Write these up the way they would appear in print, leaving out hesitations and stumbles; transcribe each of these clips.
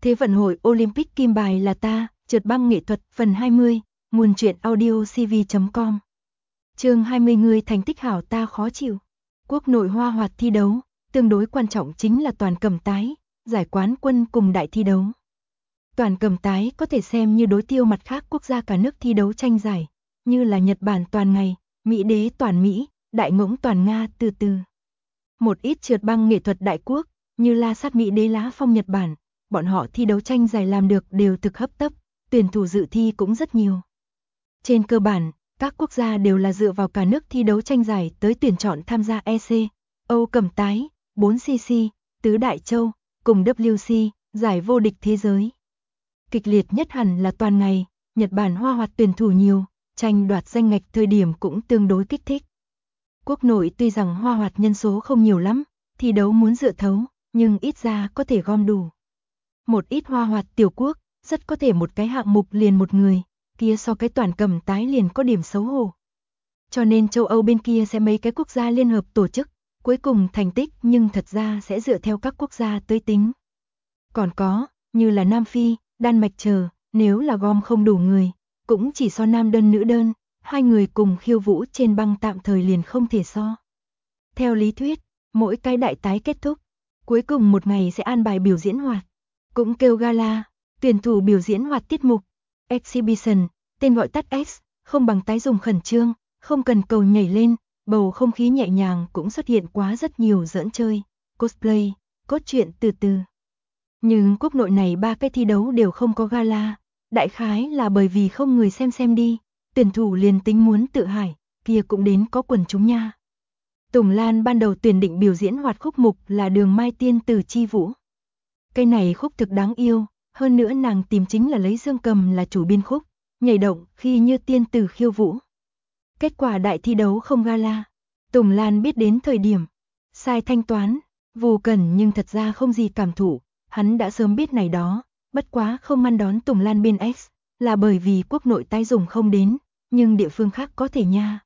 Thế vận hội Olympic kim bài là ta, trượt băng nghệ thuật phần 20, nguồn truyện audio cv.com. Chương 20 người thành tích hảo ta khó chịu. Quốc nội hoa hoạt thi đấu, tương đối quan trọng chính là toàn cầm tái, giải quán quân cùng đại thi đấu. Toàn cầm tái có thể xem như đối tiêu mặt khác quốc gia cả nước thi đấu tranh giải, như là Nhật Bản toàn ngày, Mỹ đế toàn Mỹ, Đại ngỗng toàn Nga từ từ. Một ít trượt băng nghệ thuật đại quốc, như La Sát Mỹ đế Lá Phong Nhật Bản, bọn họ thi đấu tranh giải làm được đều thực hấp tấp, tuyển thủ dự thi cũng rất nhiều. Trên cơ bản, các quốc gia đều là dựa vào cả nước thi đấu tranh giải tới tuyển chọn tham gia EC, Âu cầm tái, 4cc, tứ đại châu, cùng WC, giải vô địch thế giới. Kịch liệt nhất hẳn là toàn ngày, Nhật Bản hoa hoạt tuyển thủ nhiều, tranh đoạt danh ngạch thời điểm cũng tương đối kích thích. Quốc nội tuy rằng hoa hoạt nhân số không nhiều lắm, thi đấu muốn dựa thấu, nhưng ít ra có thể gom đủ. Một ít hoa hoạt tiểu quốc, rất có thể một cái hạng mục liền một người, kia so cái toàn cầm tái liền có điểm xấu hổ. Cho nên châu Âu bên kia sẽ mấy cái quốc gia liên hợp tổ chức, cuối cùng thành tích nhưng thật ra sẽ dựa theo các quốc gia tới tính. Còn có, như là Nam Phi, Đan Mạch chờ, nếu là gom không đủ người, cũng chỉ so nam đơn nữ đơn, hai người cùng khiêu vũ trên băng tạm thời liền không thể so. Theo lý thuyết, mỗi cái đại tái kết thúc, cuối cùng một ngày sẽ an bài biểu diễn hoạt, cũng kêu gala, tuyển thủ biểu diễn hoạt tiết mục, exhibition, tên gọi tắt X, không bằng tái dùng khẩn trương, không cần cầu nhảy lên, bầu không khí nhẹ nhàng cũng xuất hiện quá rất nhiều giỡn chơi, cosplay, cốt truyện từ từ. Nhưng quốc nội này ba cái thi đấu đều không có gala, đại khái là bởi vì không người xem đi, tuyển thủ liền tính muốn tự hải, kia cũng đến có quần chúng nha. Tùng Lan ban đầu tuyển định biểu diễn hoạt khúc mục là Đường Mai Tiên Tử Chi Vũ. Cái này khúc thực đáng yêu, hơn nữa nàng tìm chính là lấy Dương Cầm là chủ biên khúc, nhảy động khi như tiên tử khiêu vũ. Kết quả đại thi đấu không gala, Tùng Lan biết đến thời điểm, sai thanh toán, Vù Cẩn nhưng thật ra không gì cảm thụ, hắn đã sớm biết này đó, bất quá không ngăn đón Tùng Lan biên X, là bởi vì quốc nội tái dùng không đến, nhưng địa phương khác có thể nha.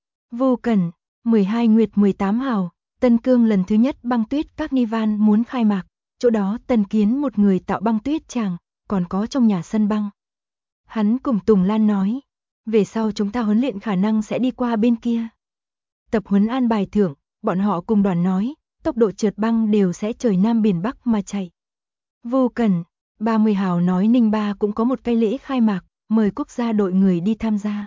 Vù Cẩn, 12 Nguyệt 18 Hào, Tân Cương lần thứ nhất băng tuyết Carnival muốn khai mạc, chỗ đó Tần Kiến một người tạo băng tuyết tràng, còn có trong nhà sân băng. Hắn cùng Tùng Lan nói, về sau chúng ta huấn luyện khả năng sẽ đi qua bên kia. Tập huấn an bài thưởng, bọn họ cùng đoàn nói, tốc độ trượt băng đều sẽ trời Nam biển Bắc mà chạy. Vô Cần, 30 Hào nói Ninh Ba cũng có một cái lễ khai mạc, mời quốc gia đội người đi tham gia.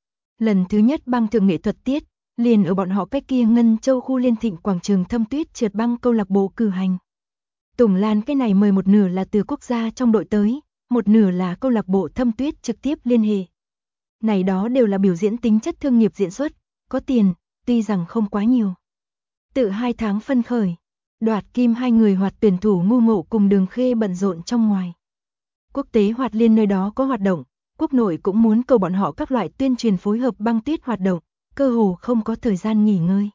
Lần thứ nhất băng thượng nghệ thuật tiết, liền ở bọn họ cái kia Ngân Châu khu Liên Thịnh quảng trường Thâm Tuyết trượt băng câu lạc bộ cử hành. Tùng Lan cái này mời một nửa là từ quốc gia trong đội tới, một nửa là câu lạc bộ Thâm Tuyết trực tiếp liên hệ. Này đó đều là biểu diễn tính chất thương nghiệp diễn xuất, có tiền, tuy rằng không quá nhiều. Tự 2 tháng phân khởi, đoạt kim hai người hoạt tuyển thủ Ngu Ngộ cùng Đường Khê bận rộn trong ngoài. Quốc tế hoạt liên nơi đó có hoạt động, quốc nội cũng muốn cầu bọn họ các loại tuyên truyền phối hợp băng tuyết hoạt động, cơ hồ không có thời gian nghỉ ngơi.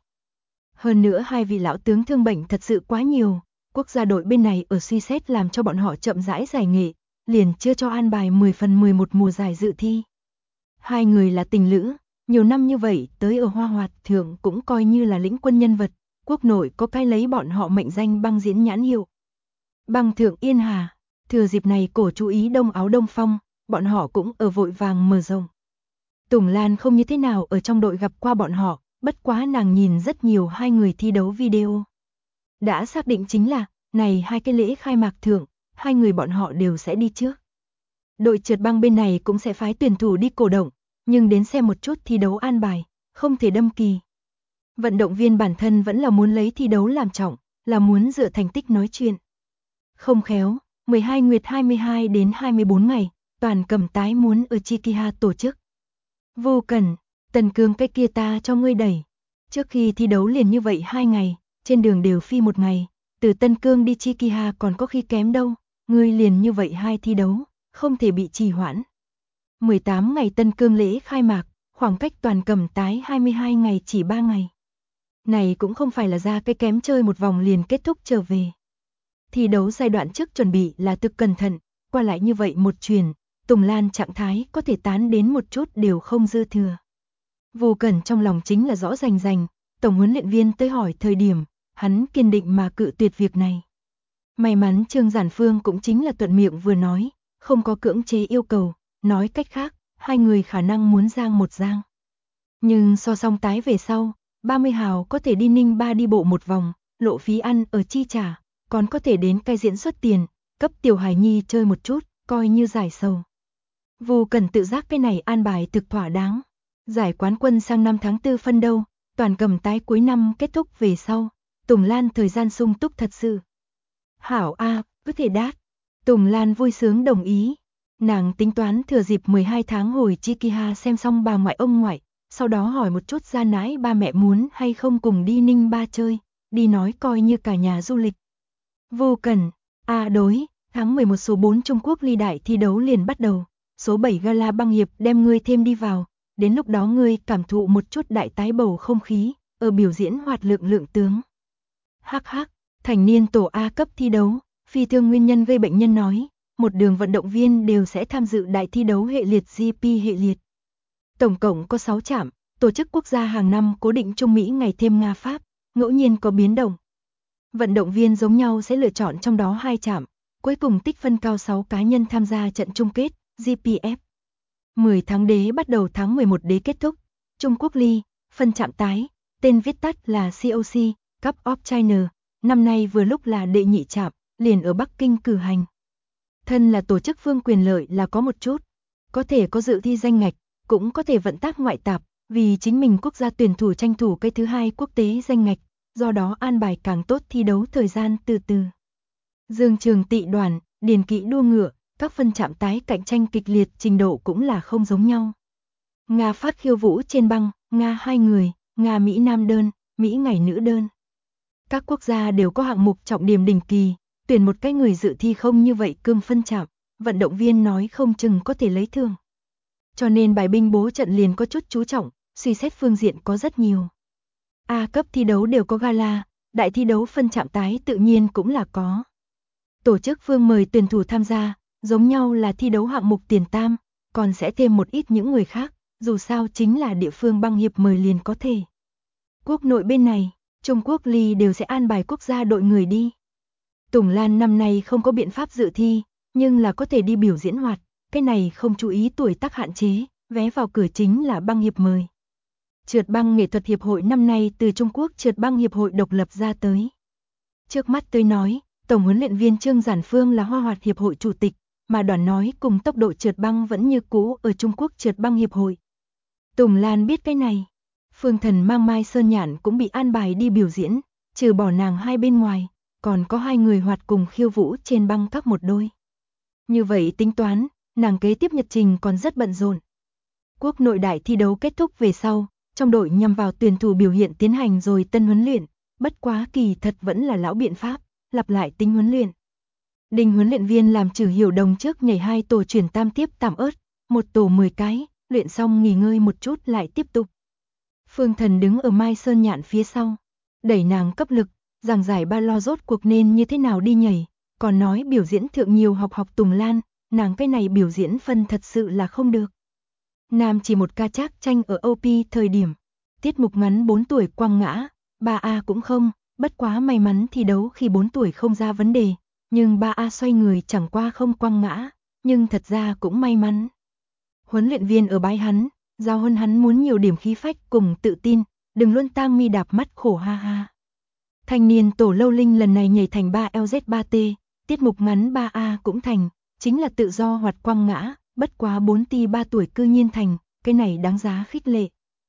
Hơn nữa hai vị lão tướng thương bệnh thật sự quá nhiều, quốc gia đội bên này ở suy xét làm cho bọn họ chậm rãi giải nghệ, liền chưa cho an bài 10 phần 11 mùa giải dự thi. Hai người là tình lữ, nhiều năm như vậy tới ở hoa hoạt thượng cũng coi như là lĩnh quân nhân vật, quốc nội có cái lấy bọn họ mệnh danh băng diễn nhãn hiệu. Băng thượng Yên Hà, thừa dịp này cổ chú ý Đông Áo Đông Phong, bọn họ cũng ở vội vàng mở rộng. Tùng Lan không như thế nào ở trong đội gặp qua bọn họ, bất quá nàng nhìn rất nhiều hai người thi đấu video. Đã xác định chính là, này hai cái lễ khai mạc thượng, hai người bọn họ đều sẽ đi trước. Đội trượt băng bên này cũng sẽ phái tuyển thủ đi cổ động, nhưng đến xem một chút thi đấu an bài, không thể đâm kỳ. Vận động viên bản thân vẫn là muốn lấy thi đấu làm trọng, là muốn dựa thành tích nói chuyện. Không khéo, 12 Nguyệt 22 đến 24 ngày, toàn cầm tái muốn ở Chikiha tổ chức. Vô Cần, Tần Cương cái kia ta cho ngươi đẩy. Trước khi thi đấu liền như vậy 2 ngày, trên đường đều phi 1 ngày, từ Tân Cương đi Chikiha còn có khi kém đâu, ngươi liền như vậy 2 thi đấu, không thể bị trì hoãn. 18 ngày Tân Cương lễ khai mạc, khoảng cách toàn cầm tái 22 ngày chỉ 3 ngày. Này cũng không phải là ra cái kém chơi một vòng liền kết thúc trở về. Thi đấu giai đoạn trước chuẩn bị là thực cẩn thận, qua lại như vậy một chuyền, Tùng Lan trạng thái có thể tán đến một chút đều không dư thừa. Vô Cẩn trong lòng chính là rõ rành, tổng huấn luyện viên tới hỏi thời điểm, hắn kiên định mà cự tuyệt việc này. May mắn Trương Giản Phương cũng chính là thuận miệng vừa nói, không có cưỡng chế yêu cầu, nói cách khác, hai người khả năng muốn giang một giang. Nhưng so song tái về sau, 30 hào có thể đi Ninh Ba đi bộ một vòng, lộ phí ăn ở chi trả, còn có thể đến cai diễn xuất tiền, cấp tiểu hài nhi chơi một chút, coi như giải sầu. Vô Cần tự giác cái này an bài thực thỏa đáng. Giải quán quân sang năm tháng 4 phân đâu, toàn cầm tái cuối năm kết thúc về sau, Tùng Lan thời gian sung túc thật sự. Hảo A, có thể đát. Tùng Lan vui sướng đồng ý. Nàng tính toán thừa dịp 12 tháng hồi Chikiha xem xong bà ngoại ông ngoại, sau đó hỏi một chút ra nãi ba mẹ muốn hay không cùng đi Ninh Ba chơi, đi nói coi như cả nhà du lịch. Vô Cần, đối, tháng 11 số 4 Trung Quốc ly đại thi đấu liền bắt đầu, số 7 gala băng hiệp đem ngươi thêm đi vào, đến lúc đó ngươi cảm thụ một chút đại tái bầu không khí, ở biểu diễn hoạt lượng tướng. Hắc hắc, thành niên tổ A cấp thi đấu, phi thương nguyên nhân gây bệnh nhân nói, một đường vận động viên đều sẽ tham dự đại thi đấu hệ liệt GP hệ liệt. Tổng cộng có 6 trạm, tổ chức quốc gia hàng năm cố định Trung Mỹ ngày thêm Nga Pháp, ngẫu nhiên có biến động. Vận động viên giống nhau sẽ lựa chọn trong đó 2 trạm, cuối cùng tích phân cao 6 cá nhân tham gia trận chung kết, GPF. 10 tháng đế bắt đầu tháng 11 đế kết thúc, Trung Quốc ly, phân trạm tái, tên viết tắt là COC, Cup of China, năm nay vừa lúc là đệ nhị trạm, liền ở Bắc Kinh cử hành. Thân là tổ chức vương quyền lợi là có một chút, có thể có dự thi danh ngạch, cũng có thể vận tác ngoại tạp, vì chính mình quốc gia tuyển thủ tranh thủ cái thứ hai quốc tế danh ngạch, do đó an bài càng tốt thi đấu thời gian từ từ. Dương trường tị đoàn, điền kỵ đua ngựa, các phân trạm tái cạnh tranh kịch liệt trình độ cũng là không giống nhau. Nga Pháp khiêu vũ trên băng, Nga 2 người, Nga Mỹ nam đơn, Mỹ ngày nữ đơn. Các quốc gia đều có hạng mục trọng điểm đỉnh kỳ, tuyển một cái người dự thi không như vậy cương phân trạm, vận động viên nói không chừng có thể lấy thương. Cho nên bài binh bố trận liền có chút chú trọng, suy xét phương diện có rất nhiều. A cấp thi đấu đều có gala, đại thi đấu phân trạm tái tự nhiên cũng là có. Tổ chức phương mời tuyển thủ tham gia, giống nhau là thi đấu hạng mục tiền tam, còn sẽ thêm một ít những người khác, dù sao chính là địa phương băng hiệp mời liền có thể. Quốc nội bên này, Trung Quốc ly đều sẽ an bài quốc gia đội người đi. Tùng Lan năm nay không có biện pháp dự thi, nhưng là có thể đi biểu diễn hoạt, cái này không chú ý tuổi tác hạn chế, vé vào cửa chính là băng hiệp mời. Trượt băng nghệ thuật hiệp hội năm nay từ Trung Quốc trượt băng hiệp hội độc lập ra tới. Trước mắt tôi nói, tổng huấn luyện viên Trương Giản Phương là Hoa Hoạt hiệp hội chủ tịch, mà đoàn nói cùng tốc độ trượt băng vẫn như cũ ở Trung Quốc trượt băng hiệp hội. Tùng Lan biết cái này. Phương Thần mang Mai Sơn Nhạn cũng bị an bài đi biểu diễn, trừ bỏ nàng hai bên ngoài, còn có 2 người hoạt cùng khiêu vũ trên băng các một đôi. Như vậy tính toán, nàng kế tiếp nhật trình còn rất bận rộn. Quốc nội đại thi đấu kết thúc về sau, trong đội nhằm vào tuyển thủ biểu hiện tiến hành rồi tân huấn luyện, bất quá kỳ thật vẫn là lão biện pháp, lặp lại tính huấn luyện. Đình huấn luyện viên làm Trử Hiểu Đồng trước nhảy 2 tổ chuyển tam tiếp tạm ớt, một tổ 10 cái, luyện xong nghỉ ngơi một chút lại tiếp tục. Phương Thần đứng ở Mai Sơn Nhạn phía sau, đẩy nàng cấp lực, giảng giải ba lo rốt cuộc nên như thế nào đi nhảy, còn nói biểu diễn thượng nhiều học Tùng Lan, nàng cái này biểu diễn phân thật sự là không được. Nam chỉ một ca trác tranh ở OP thời điểm, tiết mục ngắn 4 tuổi quăng ngã, 3A cũng không, bất quá may mắn thi đấu khi 4 tuổi không ra vấn đề, nhưng 3A xoay người chẳng qua không quăng ngã, nhưng thật ra cũng may mắn. Huấn luyện viên ở bái hắn, giao hơn hắn muốn nhiều điểm khí phách cùng tự tin, đừng luôn tang mi đạp mắt khổ ha ha. Thanh niên tổ Lâu Linh lần này nhảy thành 3LZ3T, tiết mục ngắn 3A cũng thành, chính là tự do hoạt quăng ngã, bất quá 4T 3 tuổi cư nhiên thành, cái này đáng giá khích lệ.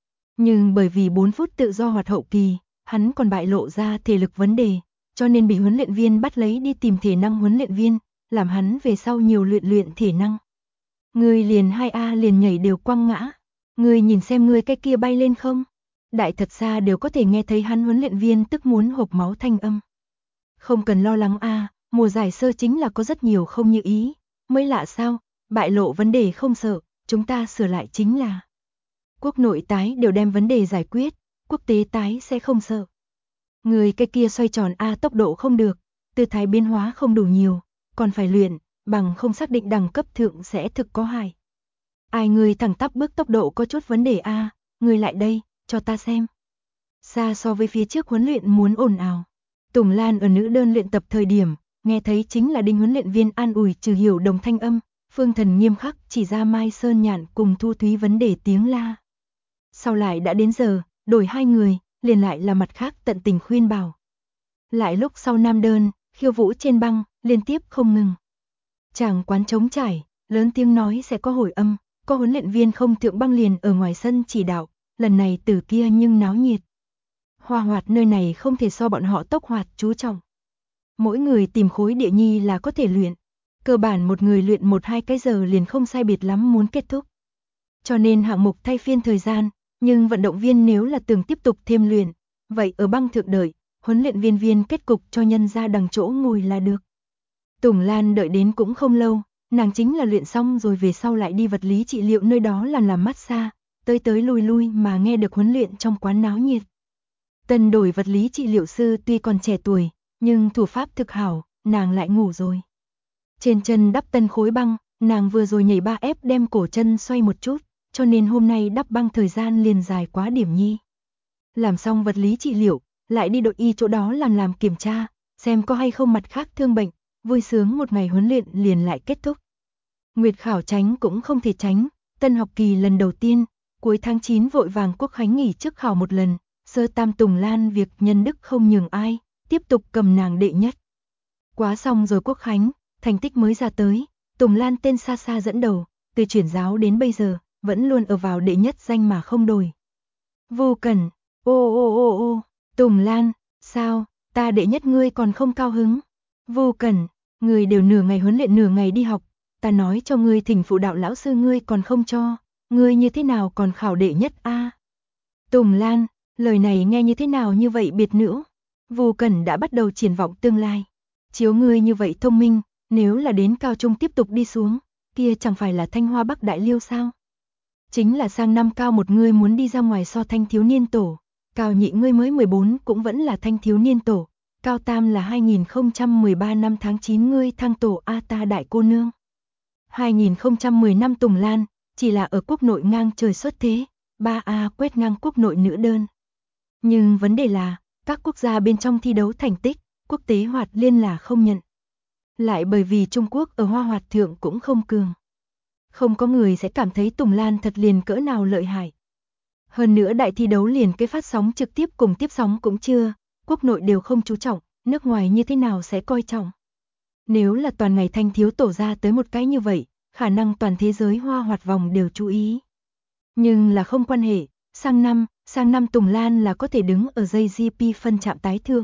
Nhưng bởi vì 4 phút tự do hoạt hậu kỳ, hắn còn bại lộ ra thể lực vấn đề, cho nên bị huấn luyện viên bắt lấy đi tìm thể năng huấn luyện viên, làm hắn về sau nhiều luyện thể năng. Người liền 2A liền nhảy đều quăng ngã, người nhìn xem người cái kia bay lên không? Đại thật xa đều có thể nghe thấy hắn huấn luyện viên tức muốn hộc máu thanh âm. Không cần lo lắng a, mùa giải sơ chính là có rất nhiều không như ý, mới lạ sao, bại lộ vấn đề không sợ, chúng ta sửa lại chính là. Quốc nội tái đều đem vấn đề giải quyết, quốc tế tái sẽ không sợ. Người cái kia xoay tròn a tốc độ không được, tư thái biến hóa không đủ nhiều, còn phải luyện, bằng không xác định đẳng cấp thượng sẽ thực có hại. Ai người thẳng tắp bước tốc độ có chút vấn đề a, người lại đây, cho ta xem. Xa so với phía trước huấn luyện muốn ồn ào. Tùng Lan ở nữ đơn luyện tập thời điểm, nghe thấy chính là Đinh huấn luyện viên an ủi trừ hiểu đồng thanh âm, Phương Thần nghiêm khắc chỉ ra Mai Sơn Nhạn cùng Thu Thúy vấn đề tiếng la. Sau lại đã đến giờ, đổi hai người, liền lại là mặt khác tận tình khuyên bảo. Lại lúc sau nam đơn, khiêu vũ trên băng, liên tiếp không ngừng. Chàng quán trống trải, lớn tiếng nói sẽ có hồi âm, có huấn luyện viên không thượng băng liền ở ngoài sân chỉ đạo, lần này từ kia nhưng náo nhiệt. Hoa hoạt nơi này không thể so bọn họ tốc hoạt chú trọng. Mỗi người tìm khối địa nhi là có thể luyện. Cơ bản một người luyện 1-2 cái giờ liền không sai biệt lắm muốn kết thúc. Cho nên hạng mục thay phiên thời gian, nhưng vận động viên nếu là tưởng tiếp tục thêm luyện, vậy ở băng thượng đợi, huấn luyện viên kết cục cho nhân ra đằng chỗ ngồi là được. Tùng Lan đợi đến cũng không lâu, nàng chính là luyện xong rồi về sau lại đi vật lý trị liệu nơi đó làm massage, tới lui lui mà nghe được huấn luyện trong quán náo nhiệt. Tân đổi vật lý trị liệu sư tuy còn trẻ tuổi, nhưng thủ pháp thực hảo, nàng lại ngủ rồi. Trên chân đắp tân khối băng, nàng vừa rồi nhảy 3F đem cổ chân xoay một chút, cho nên hôm nay đắp băng thời gian liền dài quá điểm nhi. Làm xong vật lý trị liệu, lại đi đội y chỗ đó làm kiểm tra, xem có hay không mặt khác thương bệnh, vui sướng một ngày huấn luyện liền lại kết thúc. Nguyệt khảo tránh cũng không thể tránh, tân học kỳ lần đầu tiên, cuối tháng 9 vội vàng Quốc khánh nghỉ trước khảo một lần, sơ tam Tùng Lan việc nhân đức không nhường ai, tiếp tục cầm nàng đệ nhất. Quá xong rồi Quốc khánh, thành tích mới ra tới, Tùng Lan tên xa xa dẫn đầu, từ chuyển giáo đến bây giờ, vẫn luôn ở vào đệ nhất danh mà không đổi. Vô Cẩn, ô, Tùng Lan, sao, ta đệ nhất ngươi còn không cao hứng? Vô Cẩn, người đều nửa ngày huấn luyện nửa ngày đi học, ta nói cho ngươi thỉnh phụ đạo lão sư ngươi còn không cho, ngươi như thế nào còn khảo đệ nhất a? Tùng Lan, lời này nghe như thế nào như vậy biệt nữ? Vô Cẩn đã bắt đầu triển vọng tương lai. Chiếu ngươi như vậy thông minh, nếu là đến cao trung tiếp tục đi xuống, kia chẳng phải là Thanh Hoa Bắc Đại Liêu sao? Chính là sang năm cao một ngươi muốn đi ra ngoài so thanh thiếu niên tổ, cao nhị ngươi mới 14 cũng vẫn là thanh thiếu niên tổ, cao tam là 2013 năm tháng 9 ngươi thăng tổ A ta đại cô nương. 2010 năm Tùng Lan, chỉ là ở quốc nội ngang trời xuất thế, 3A quét ngang quốc nội nữ đơn. Nhưng vấn đề là, các quốc gia bên trong thi đấu thành tích, quốc tế hoạt liên là không nhận. Lại bởi vì Trung Quốc ở hoa hoạt thượng cũng không cường. Không có người sẽ cảm thấy Tùng Lan thật liền cỡ nào lợi hại. Hơn nữa đại thi đấu liền cái phát sóng trực tiếp cùng tiếp sóng cũng chưa, quốc nội đều không chú trọng, nước ngoài như thế nào sẽ coi trọng. Nếu là toàn ngày thanh thiếu tổ ra tới một cái như vậy, khả năng toàn thế giới hoa hoạt vòng đều chú ý. Nhưng là không quan hệ, sang năm Tùng Lan là có thể đứng ở dây GP phân chạm tái thương.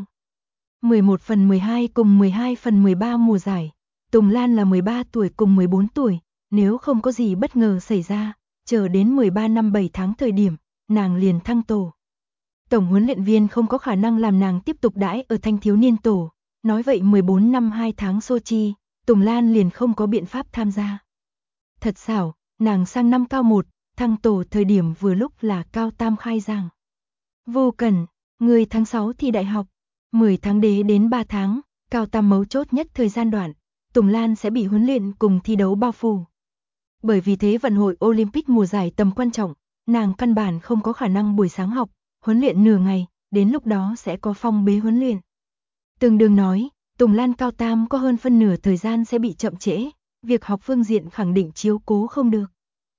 11 phần 12 cùng 12 phần 13 mùa giải, Tùng Lan là 13 tuổi cùng 14 tuổi, nếu không có gì bất ngờ xảy ra, chờ đến 13 năm 7 tháng thời điểm, nàng liền thăng tổ. Tổng huấn luyện viên không có khả năng làm nàng tiếp tục đãi ở thanh thiếu niên tổ, nói vậy 14 năm 2 tháng Sochi, Tùng Lan liền không có biện pháp tham gia. Thật xảo, nàng sang năm cao 1, thăng tổ thời điểm vừa lúc là cao tam khai giảng. Vô Cẩn, người tháng 6 thi đại học, 10 tháng đế đến 3 tháng, cao tam mấu chốt nhất thời gian đoạn, Tùng Lan sẽ bị huấn luyện cùng thi đấu bao phủ. Bởi vì thế vận hội Olympic mùa giải tầm quan trọng, nàng căn bản không có khả năng buổi sáng học, huấn luyện nửa ngày, đến lúc đó sẽ có phong bế huấn luyện. Tương đương nói, Tùng Lan cao tam có hơn phân nửa thời gian sẽ bị chậm trễ, việc học phương diện khẳng định chiếu cố không được.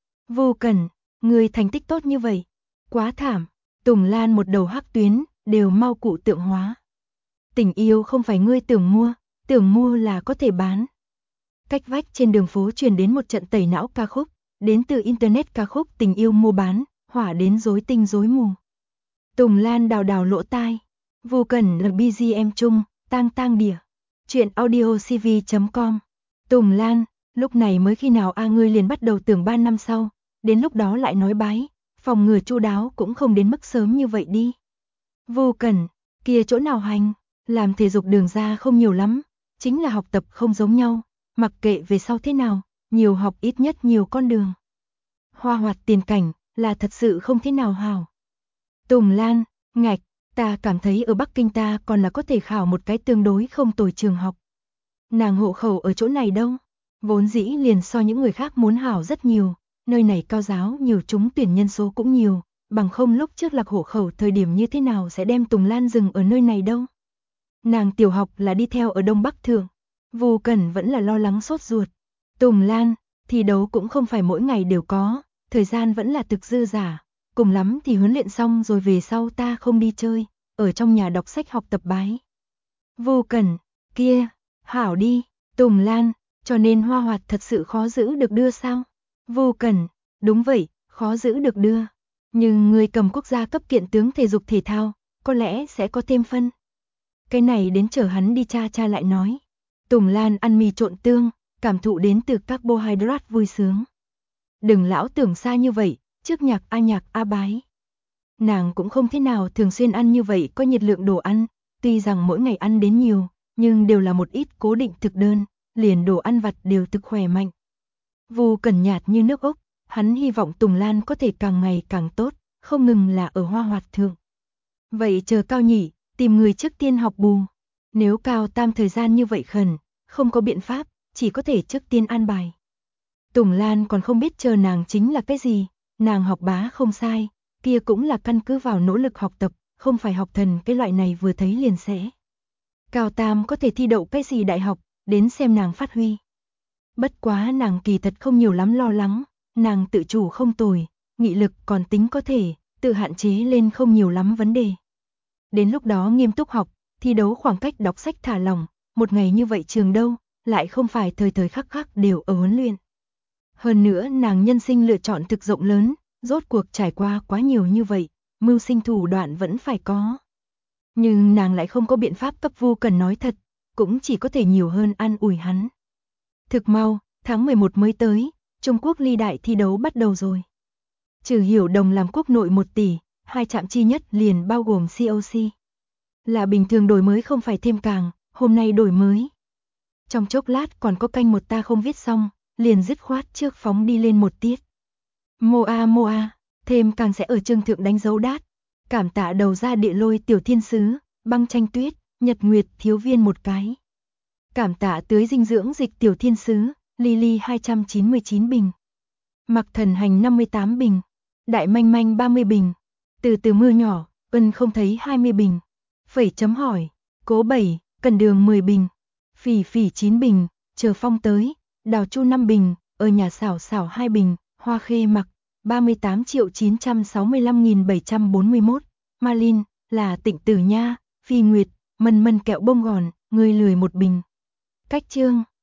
Vô Cẩn, người thành tích tốt như vậy, quá thảm, Tùng Lan một đầu hắc tuyến, đều mau cụ tượng hóa. Tình yêu không phải ngươi tưởng mua là có thể bán. Cách vách trên đường phố truyền đến một trận tẩy não ca khúc, đến từ internet ca khúc tình yêu mua bán, hỏa đến rối tinh rối mù. Tùng Lan đào lỗ tai, Vô Cẩn là BGM chung, tang đỉa. Chuyện audiocv.com. Tùng Lan, lúc này mới khi nào ngươi liền bắt đầu tưởng 3 năm sau, đến lúc đó lại nói bái, phòng ngừa chu đáo cũng không đến mức sớm như vậy đi. Vô Cẩn, kia chỗ nào hành, làm thể dục đường ra không nhiều lắm, chính là học tập không giống nhau, mặc kệ về sau thế nào, nhiều học ít nhất nhiều con đường. Hoa hoạt tiền cảnh, là thật sự không thế nào hảo. Tùng Lan, ngạch, ta cảm thấy ở Bắc Kinh ta còn là có thể khảo một cái tương đối không tồi trường học. Nàng hộ khẩu ở chỗ này đâu, vốn dĩ liền so những người khác muốn hảo rất nhiều, nơi này cao giáo nhiều trúng tuyển nhân số cũng nhiều, bằng không lúc trước lạc hộ khẩu thời điểm như thế nào sẽ đem Tùng Lan dừng ở nơi này đâu. Nàng tiểu học là đi theo ở Đông Bắc Thượng, Vu Cẩn vẫn là lo lắng sốt ruột. Tùng Lan, thi đấu cũng không phải mỗi ngày đều có, thời gian vẫn là thực dư giả, cùng lắm thì huấn luyện xong rồi về sau ta không đi chơi, ở trong nhà đọc sách học tập bái. Vu Cẩn, kia, hảo đi, Tùng Lan, cho nên Hoa Hoạt thật sự khó giữ được đưa sao? Vu Cẩn, đúng vậy, khó giữ được đưa. Nhưng người cầm quốc gia cấp kiện tướng thể dục thể thao, có lẽ sẽ có thêm phân. Cái này đến chờ hắn đi cha lại nói. Tùng Lan ăn mì trộn tương, cảm thụ đến từ carbohydrate vui sướng. Đừng lão tưởng xa như vậy, trước nhạc A bái. Nàng cũng không thế nào thường xuyên ăn như vậy có nhiệt lượng đồ ăn, tuy rằng mỗi ngày ăn đến nhiều, nhưng đều là một ít cố định thực đơn, liền đồ ăn vặt đều thực khỏe mạnh. Vu Cẩn nhạt như nước ốc, hắn hy vọng Tùng Lan có thể càng ngày càng tốt, không ngừng là ở Hoa Hoạt thượng. Vậy chờ Cao Nhị, tìm người trước tiên học bù. Nếu Cao Tam thời gian như vậy khẩn, không có biện pháp, chỉ có thể trước tiên an bài. Tùng Lan còn không biết chờ nàng chính là cái gì, nàng học bá không sai, kia cũng là căn cứ vào nỗ lực học tập, không phải học thần cái loại này vừa thấy liền sẽ. Cao Tam có thể thi đậu cái gì đại học, đến xem nàng phát huy. Bất quá nàng kỳ thật không nhiều lắm lo lắng, nàng tự chủ không tồi, nghị lực còn tính có thể, tự hạn chế lên không nhiều lắm vấn đề. Đến lúc đó nghiêm túc học, thi đấu khoảng cách đọc sách thả lỏng, một ngày như vậy trường đâu, lại không phải thời thời khắc khắc đều ở huấn luyện. Hơn nữa nàng nhân sinh lựa chọn thực rộng lớn, rốt cuộc trải qua quá nhiều như vậy, mưu sinh thủ đoạn vẫn phải có. Nhưng nàng lại không có biện pháp cấp Vu Cẩn nói thật, cũng chỉ có thể nhiều hơn an ủi hắn. Thực mau, tháng 11 mới tới, Trung Quốc ly đại thi đấu bắt đầu rồi. Trừ Hiểu Đồng làm quốc nội 1 tỷ, 2 trạm chi nhất liền bao gồm COC. Là bình thường đổi mới không phải thêm càng, hôm nay đổi mới. Trong chốc lát còn có canh một ta không viết xong, liền dứt khoát trước phóng đi lên 1 tiết. Moa, thêm càng sẽ ở chương thượng đánh dấu đát. Cảm tạ đầu ra địa lôi tiểu thiên sứ, băng tranh tuyết, nhật nguyệt thiếu viên 1 cái. Cảm tạ tưới dinh dưỡng dịch tiểu thiên sứ, Lily 299 bình. Mặc thần hành 58 bình. Đại manh manh 30 bình. Từ từ mưa nhỏ, ân không thấy 20 bình. Phẩy chấm hỏi, cố 7, cần đường 10 bình. Phỉ phỉ 9 bình, chờ phong tới. Đào chu 5 bình, ở nhà xảo xảo 2 bình. Hoa khê mặc, 38.965.741. Malin, là Tịnh Tử Nha, Phi Nguyệt, mần mần kẹo bông gòn, người lười 1 bình. Cách chương